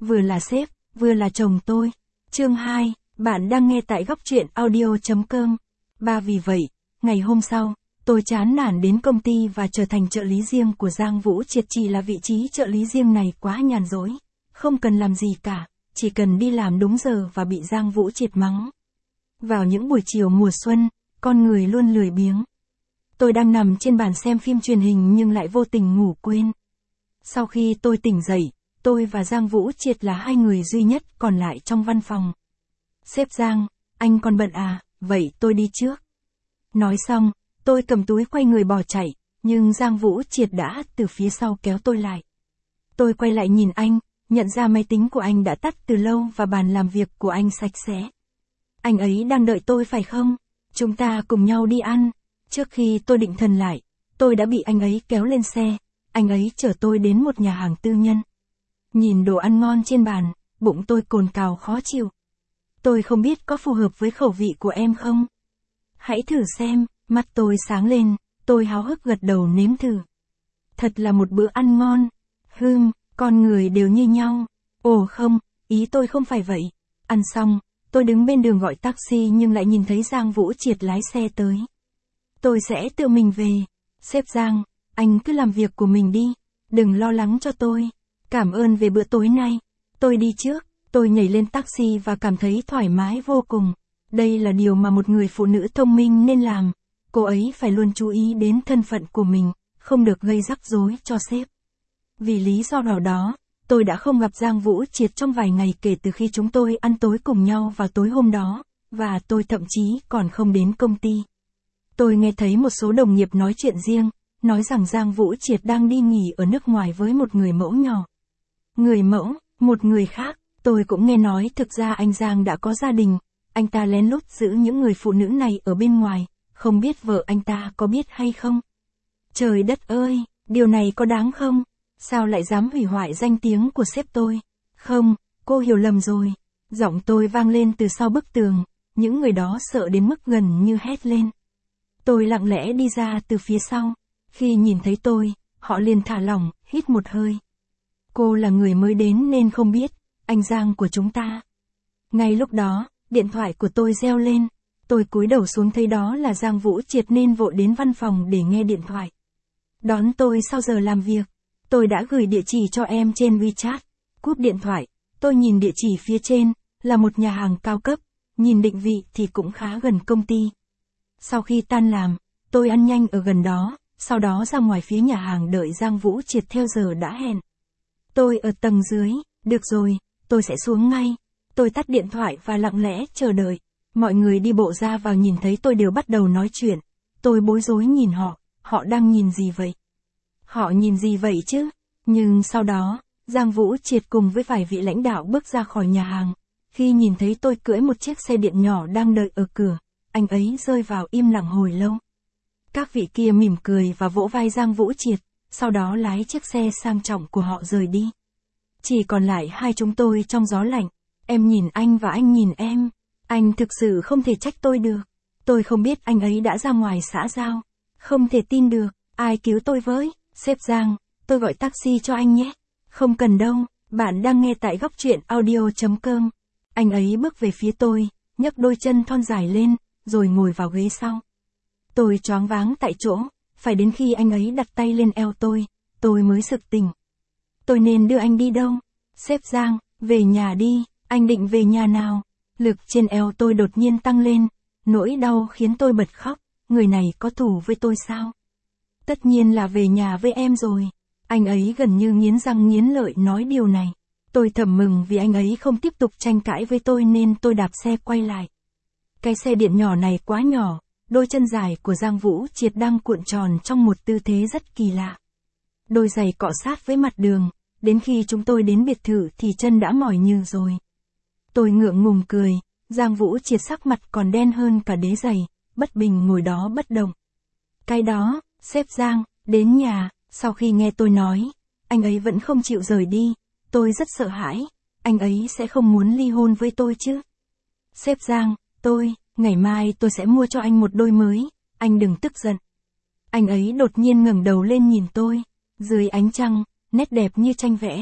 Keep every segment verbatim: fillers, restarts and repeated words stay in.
vừa là sếp, vừa là chồng tôi. Chương hai, bạn đang nghe tại góc truyện audio chấm com. Ba vì vậy, ngày hôm sau, tôi chán nản đến công ty và trở thành trợ lý riêng của Giang Vũ Triệt. Chỉ là vị trí trợ lý riêng này quá nhàn rỗi, không cần làm gì cả, chỉ cần đi làm đúng giờ và bị Giang Vũ Triệt mắng. Vào những buổi chiều mùa xuân, con người luôn lười biếng. Tôi đang nằm trên bàn xem phim truyền hình nhưng lại vô tình ngủ quên. Sau khi tôi tỉnh dậy, tôi và Giang Vũ Triệt là hai người duy nhất còn lại trong văn phòng. Sếp Giang, anh còn bận à, vậy tôi đi trước. Nói xong, tôi cầm túi quay người bỏ chạy, nhưng Giang Vũ Triệt đã từ phía sau kéo tôi lại. Tôi quay lại nhìn anh, nhận ra máy tính của anh đã tắt từ lâu và bàn làm việc của anh sạch sẽ. Anh ấy đang đợi tôi phải không? Chúng ta cùng nhau đi ăn. Trước khi tôi định thần lại, tôi đã bị anh ấy kéo lên xe. Anh ấy chở tôi đến một nhà hàng tư nhân. Nhìn đồ ăn ngon trên bàn, bụng tôi cồn cào khó chịu. Tôi không biết có phù hợp với khẩu vị của em không? Hãy thử xem, mắt tôi sáng lên, tôi háo hức gật đầu nếm thử. Thật là một bữa ăn ngon. Hừm, con người đều như nhau. Ồ không, ý tôi không phải vậy. Ăn xong, tôi đứng bên đường gọi taxi nhưng lại nhìn thấy Giang Vũ Triệt lái xe tới. Tôi sẽ tự mình về. Sếp Giang, anh cứ làm việc của mình đi, đừng lo lắng cho tôi. Cảm ơn về bữa tối nay. Tôi đi trước, tôi nhảy lên taxi và cảm thấy thoải mái vô cùng. Đây là điều mà một người phụ nữ thông minh nên làm. Cô ấy phải luôn chú ý đến thân phận của mình, không được gây rắc rối cho sếp. Vì lý do nào đó, tôi đã không gặp Giang Vũ Triệt trong vài ngày kể từ khi chúng tôi ăn tối cùng nhau vào tối hôm đó, và tôi thậm chí còn không đến công ty. Tôi nghe thấy một số đồng nghiệp nói chuyện riêng, nói rằng Giang Vũ Triệt đang đi nghỉ ở nước ngoài với một người mẫu nhỏ. Người mẫu, một người khác, tôi cũng nghe nói thực ra anh Giang đã có gia đình, anh ta lén lút giữ những người phụ nữ này ở bên ngoài, không biết vợ anh ta có biết hay không. Trời đất ơi, điều này có đáng không? Sao lại dám hủy hoại danh tiếng của sếp tôi? Không, cô hiểu lầm rồi. Giọng tôi vang lên từ sau bức tường, những người đó sợ đến mức gần như hét lên. Tôi lặng lẽ đi ra từ phía sau. Khi nhìn thấy tôi, họ liền thả lỏng, hít một hơi. Cô là người mới đến nên không biết, anh Giang của chúng ta. Ngay lúc đó, điện thoại của tôi reo lên. Tôi cúi đầu xuống thấy đó là Giang Vũ Triệt nên vội đến văn phòng để nghe điện thoại. Đón tôi sau giờ làm việc. Tôi đã gửi địa chỉ cho em trên WeChat. Cúp điện thoại, tôi nhìn địa chỉ phía trên, là một nhà hàng cao cấp, nhìn định vị thì cũng khá gần công ty. Sau khi tan làm, tôi ăn nhanh ở gần đó, sau đó ra ngoài phía nhà hàng đợi Giang Vũ Triệt theo giờ đã hẹn. Tôi ở tầng dưới, được rồi, tôi sẽ xuống ngay. Tôi tắt điện thoại và lặng lẽ chờ đợi. Mọi người đi bộ ra vào nhìn thấy tôi đều bắt đầu nói chuyện. Tôi bối rối nhìn họ, họ đang nhìn gì vậy? Họ nhìn gì vậy chứ? Nhưng sau đó, Giang Vũ Triệt cùng với vài vị lãnh đạo bước ra khỏi nhà hàng. Khi nhìn thấy tôi cưỡi một chiếc xe điện nhỏ đang đợi ở cửa, anh ấy rơi vào im lặng hồi lâu. Các vị kia mỉm cười và vỗ vai Giang Vũ Triệt, sau đó lái chiếc xe sang trọng của họ rời đi. Chỉ còn lại hai chúng tôi trong gió lạnh. Em nhìn anh và anh nhìn em. Anh thực sự không thể trách tôi được. Tôi không biết anh ấy đã ra ngoài xã giao. Không thể tin được, ai cứu tôi với? Sếp Giang, tôi gọi taxi cho anh nhé. Không cần đâu, bạn đang nghe tại góc truyện audio chấm com. Anh ấy bước về phía tôi, nhấc đôi chân thon dài lên, rồi ngồi vào ghế sau. Tôi choáng váng tại chỗ, phải đến khi anh ấy đặt tay lên eo tôi, tôi mới sực tỉnh. Tôi nên đưa anh đi đâu? Sếp Giang, về nhà đi, anh định về nhà nào? Lực trên eo tôi đột nhiên tăng lên, nỗi đau khiến tôi bật khóc, người này có thù với tôi sao? Tất nhiên là về nhà với em rồi. Anh ấy gần như nghiến răng nghiến lợi nói điều này. Tôi thầm mừng vì anh ấy không tiếp tục tranh cãi với tôi nên tôi đạp xe quay lại. Cái xe điện nhỏ này quá nhỏ, đôi chân dài của Giang Vũ Triệt đang cuộn tròn trong một tư thế rất kỳ lạ. Đôi giày cọ sát với mặt đường, đến khi chúng tôi đến biệt thự thì chân đã mỏi nhừ rồi. Tôi ngượng ngùng cười, Giang Vũ Triệt sắc mặt còn đen hơn cả đế giày, bất bình ngồi đó bất động. Cái đó, sếp Giang, đến nhà, sau khi nghe tôi nói, anh ấy vẫn không chịu rời đi, tôi rất sợ hãi, anh ấy sẽ không muốn ly hôn với tôi chứ. Sếp Giang, tôi, ngày mai tôi sẽ mua cho anh một đôi mới, anh đừng tức giận. Anh ấy đột nhiên ngẩng đầu lên nhìn tôi, dưới ánh trăng, nét đẹp như tranh vẽ,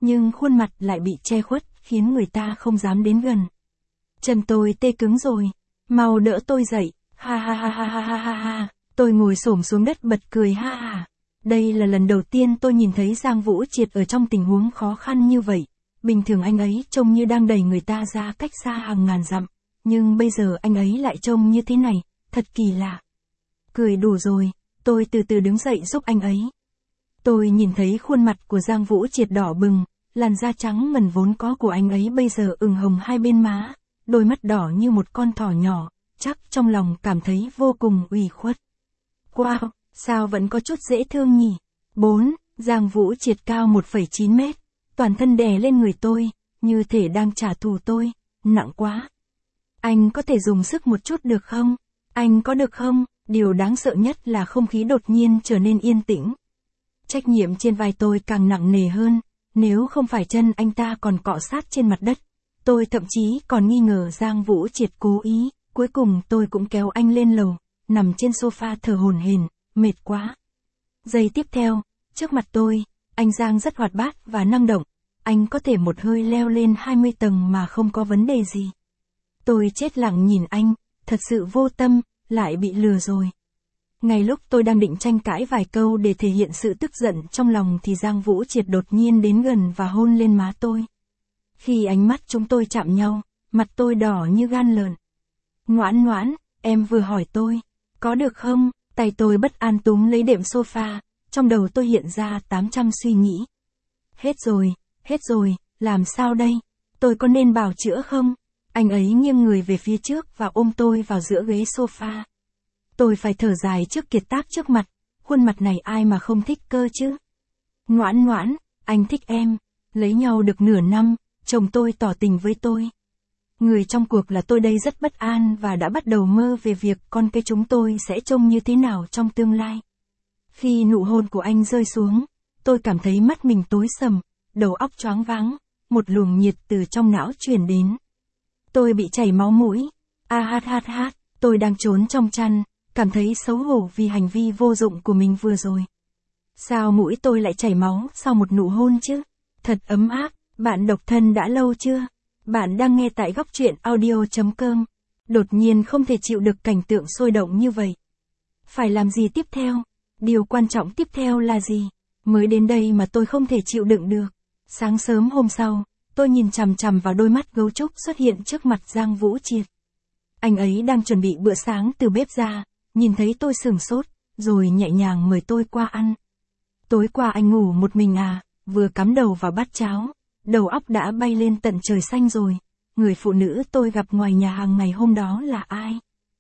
nhưng khuôn mặt lại bị che khuất, khiến người ta không dám đến gần. Chân tôi tê cứng rồi, mau đỡ tôi dậy, ha ha ha ha ha ha ha ha, tôi ngồi xổm xuống đất bật cười ha ha. Đây là lần đầu tiên tôi nhìn thấy Giang Vũ Triệt ở trong tình huống khó khăn như vậy. Bình thường anh ấy trông như đang đẩy người ta ra cách xa hàng ngàn dặm, nhưng bây giờ anh ấy lại trông như thế này, thật kỳ lạ. Cười đủ rồi, tôi từ từ đứng dậy giúp anh ấy. Tôi nhìn thấy khuôn mặt của Giang Vũ Triệt đỏ bừng, làn da trắng ngần vốn có của anh ấy bây giờ ửng hồng hai bên má, đôi mắt đỏ như một con thỏ nhỏ, chắc trong lòng cảm thấy vô cùng ủy khuất. Wow, sao vẫn có chút dễ thương nhỉ? bốn. Giang Vũ Triệt cao một phẩy chín mét, toàn thân đè lên người tôi, như thể đang trả thù tôi, nặng quá. Anh có thể dùng sức một chút được không? Anh có được không? Điều đáng sợ nhất là không khí đột nhiên trở nên yên tĩnh. Trách nhiệm trên vai tôi càng nặng nề hơn, nếu không phải chân anh ta còn cọ sát trên mặt đất. Tôi thậm chí còn nghi ngờ Giang Vũ Triệt cố ý, cuối cùng tôi cũng kéo anh lên lầu, nằm trên sofa thở hổn hển, mệt quá. Giây tiếp theo, trước mặt tôi, anh Giang rất hoạt bát và năng động, anh có thể một hơi leo lên hai mươi tầng mà không có vấn đề gì. Tôi chết lặng nhìn anh, thật sự vô tâm, lại bị lừa rồi. Ngay lúc tôi đang định tranh cãi vài câu để thể hiện sự tức giận trong lòng thì Giang Vũ Triệt đột nhiên đến gần và hôn lên má tôi. Khi ánh mắt chúng tôi chạm nhau, mặt tôi đỏ như gan lợn. Ngoãn ngoãn, em vừa hỏi tôi, có được không? Tay tôi bất an túm lấy đệm sofa, trong đầu tôi hiện ra tám trăm suy nghĩ. Hết rồi, hết rồi, làm sao đây? Tôi có nên bào chữa không? Anh ấy nghiêng người về phía trước và ôm tôi vào giữa ghế sofa. Tôi phải thở dài trước kiệt tác trước mặt, khuôn mặt này ai mà không thích cơ chứ? Ngoãn ngoãn, anh thích em, lấy nhau được nửa năm, chồng tôi tỏ tình với tôi. Người trong cuộc là tôi đây rất bất an và đã bắt đầu mơ về việc con cái chúng tôi sẽ trông như thế nào trong tương lai. Khi nụ hôn của anh rơi xuống, tôi cảm thấy mắt mình tối sầm, đầu óc choáng váng, một luồng nhiệt từ trong não truyền đến. Tôi bị chảy máu mũi, a hát hát hát, tôi đang trốn trong chăn, cảm thấy xấu hổ vì hành vi vô dụng của mình vừa rồi. Sao mũi tôi lại chảy máu sau một nụ hôn chứ? Thật ấm áp, bạn độc thân đã lâu chưa? Bạn đang nghe tại góc truyện audio chấm com. Đột nhiên không thể chịu được cảnh tượng sôi động như vậy. Phải làm gì tiếp theo? Điều quan trọng tiếp theo là gì? Mới đến đây mà tôi không thể chịu đựng được. Sáng sớm hôm sau, tôi nhìn chằm chằm vào đôi mắt gấu trúc xuất hiện trước mặt Giang Vũ Triệt. Anh ấy đang chuẩn bị bữa sáng từ bếp ra, nhìn thấy tôi sửng sốt, rồi nhẹ nhàng mời tôi qua ăn. Tối qua anh ngủ một mình à, vừa cắm đầu vào bát cháo, đầu óc đã bay lên tận trời xanh rồi. Người phụ nữ tôi gặp ngoài nhà hàng ngày hôm đó là ai?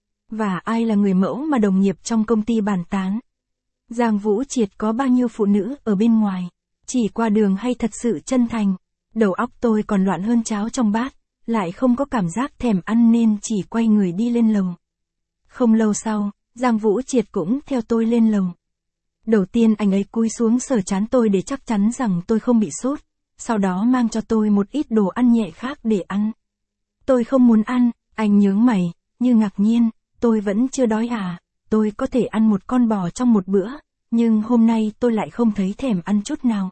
Và ai là người mẫu mà đồng nghiệp trong công ty bàn tán? Giang Vũ Triệt có bao nhiêu phụ nữ ở bên ngoài? Chỉ qua đường hay thật sự chân thành? Đầu óc tôi còn loạn hơn cháo trong bát, lại không có cảm giác thèm ăn nên chỉ quay người đi lên lầu. Không lâu sau, Giang Vũ Triệt cũng theo tôi lên lầu. Đầu tiên anh ấy cúi xuống sờ trán tôi để chắc chắn rằng tôi không bị sốt, sau đó mang cho tôi một ít đồ ăn nhẹ khác để ăn. Tôi không muốn ăn, anh nhướng mày, như ngạc nhiên, tôi vẫn chưa đói à, tôi có thể ăn một con bò trong một bữa, nhưng hôm nay tôi lại không thấy thèm ăn chút nào.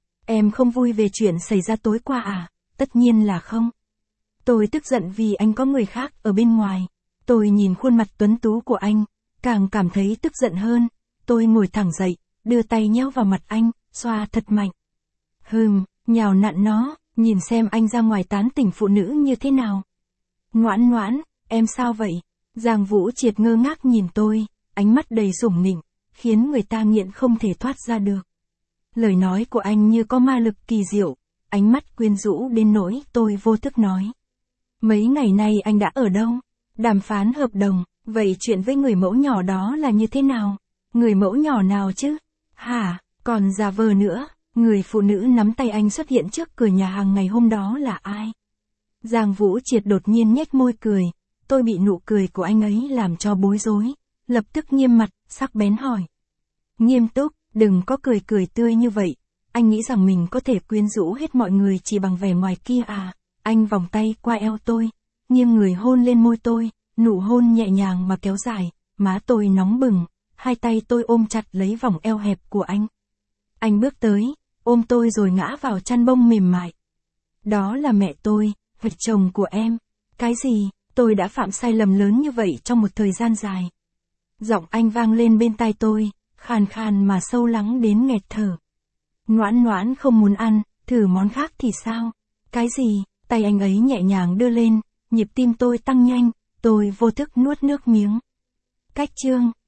Em không vui về chuyện xảy ra tối qua à? Tất nhiên là không. Tôi tức giận vì anh có người khác ở bên ngoài. Tôi nhìn khuôn mặt tuấn tú của anh, càng cảm thấy tức giận hơn. Tôi ngồi thẳng dậy, đưa tay nhéo vào mặt anh, xoa thật mạnh. Hừm, nhào nặn nó, nhìn xem anh ra ngoài tán tỉnh phụ nữ như thế nào. Ngoãn ngoãn, em sao vậy? Giang Vũ Triệt ngơ ngác nhìn tôi, ánh mắt đầy sủng nịnh, khiến người ta nghiện không thể thoát ra được. Lời nói của anh như có ma lực kỳ diệu, ánh mắt quyến rũ đến nỗi tôi vô thức nói. Mấy ngày nay anh đã ở đâu? Đàm phán hợp đồng, vậy chuyện với người mẫu nhỏ đó là như thế nào? Người mẫu nhỏ nào chứ? Hả, còn giả vờ nữa, người phụ nữ nắm tay anh xuất hiện trước cửa nhà hàng ngày hôm đó là ai? Giang Vũ Triệt đột nhiên nhếch môi cười, tôi bị nụ cười của anh ấy làm cho bối rối, lập tức nghiêm mặt, sắc bén hỏi. Nghiêm túc, đừng có cười cười tươi như vậy, anh nghĩ rằng mình có thể quyến rũ hết mọi người chỉ bằng vẻ ngoài kia à? Anh vòng tay qua eo tôi, nghiêng người hôn lên môi tôi, nụ hôn nhẹ nhàng mà kéo dài, má tôi nóng bừng, hai tay tôi ôm chặt lấy vòng eo hẹp của anh. Anh bước tới, ôm tôi rồi ngã vào chăn bông mềm mại. Đó là mẹ tôi, vật chồng của em. Cái gì, tôi đã phạm sai lầm lớn như vậy trong một thời gian dài. Giọng anh vang lên bên tai tôi, khàn khàn mà sâu lắng đến nghẹt thở. Noãn Noãn không muốn ăn, thử món khác thì sao? Cái gì? Tay anh ấy nhẹ nhàng đưa lên, nhịp tim tôi tăng nhanh, tôi vô thức nuốt nước miếng. Cách chương